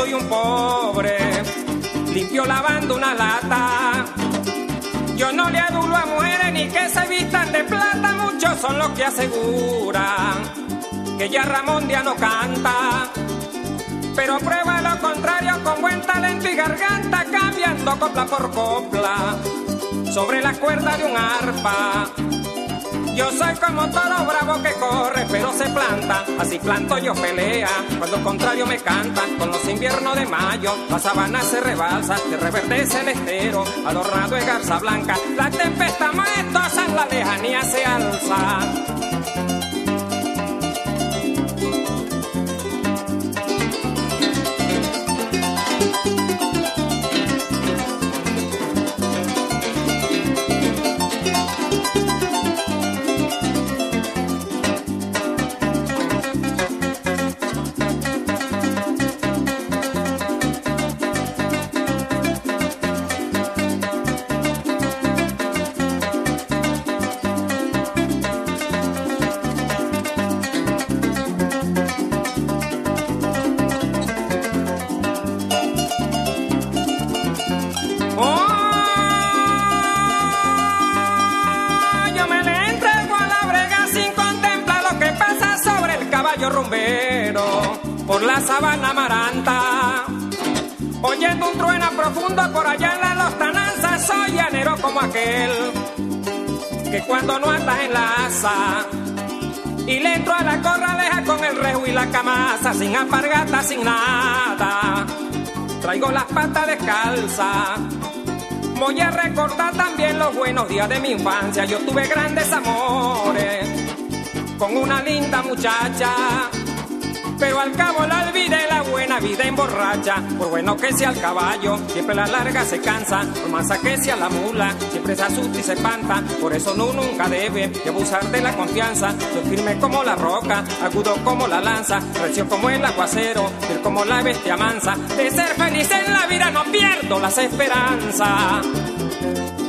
soy un pobre, limpio lavando una lata. Yo no le adulo a mujeres ni que se vistan de plata, muchos son los que aseguran que ya Ramón ya no canta. Pero prueba lo contrario con buen talento y garganta, cambiando copla por copla sobre la cuerda de un arpa. Yo soy como toro bravo que corre pero se planta, así planto yo pelea cuando el contrario me canta. Con los inviernos de mayo la sabana se rebalsa, se reverdece el estero adornado de garza blanca. La tempestad maestosa en la lejanía se alza. Rumbero por la sabana amaranta, oyendo un trueno profundo por allá en la lontananza. Soy llanero como aquel que cuando no andas en la asa y le entro a la corraleja con el reju y la camasa, sin alpargata, sin nada, traigo las patas descalzas. Voy a recordar también los buenos días de mi infancia. Yo tuve grandes amores con una linda muchacha, pero al cabo la olvidé, la buena vida emborracha. Por bueno que sea el caballo, siempre la larga se cansa. Por mansa que sea la mula, siempre se asusta y se espanta. Por eso no nunca debe de abusar de la confianza. Soy firme como la roca, agudo como la lanza, recio como el aguacero, fiel como la bestia mansa. De ser feliz en la vida no pierdo las esperanzas.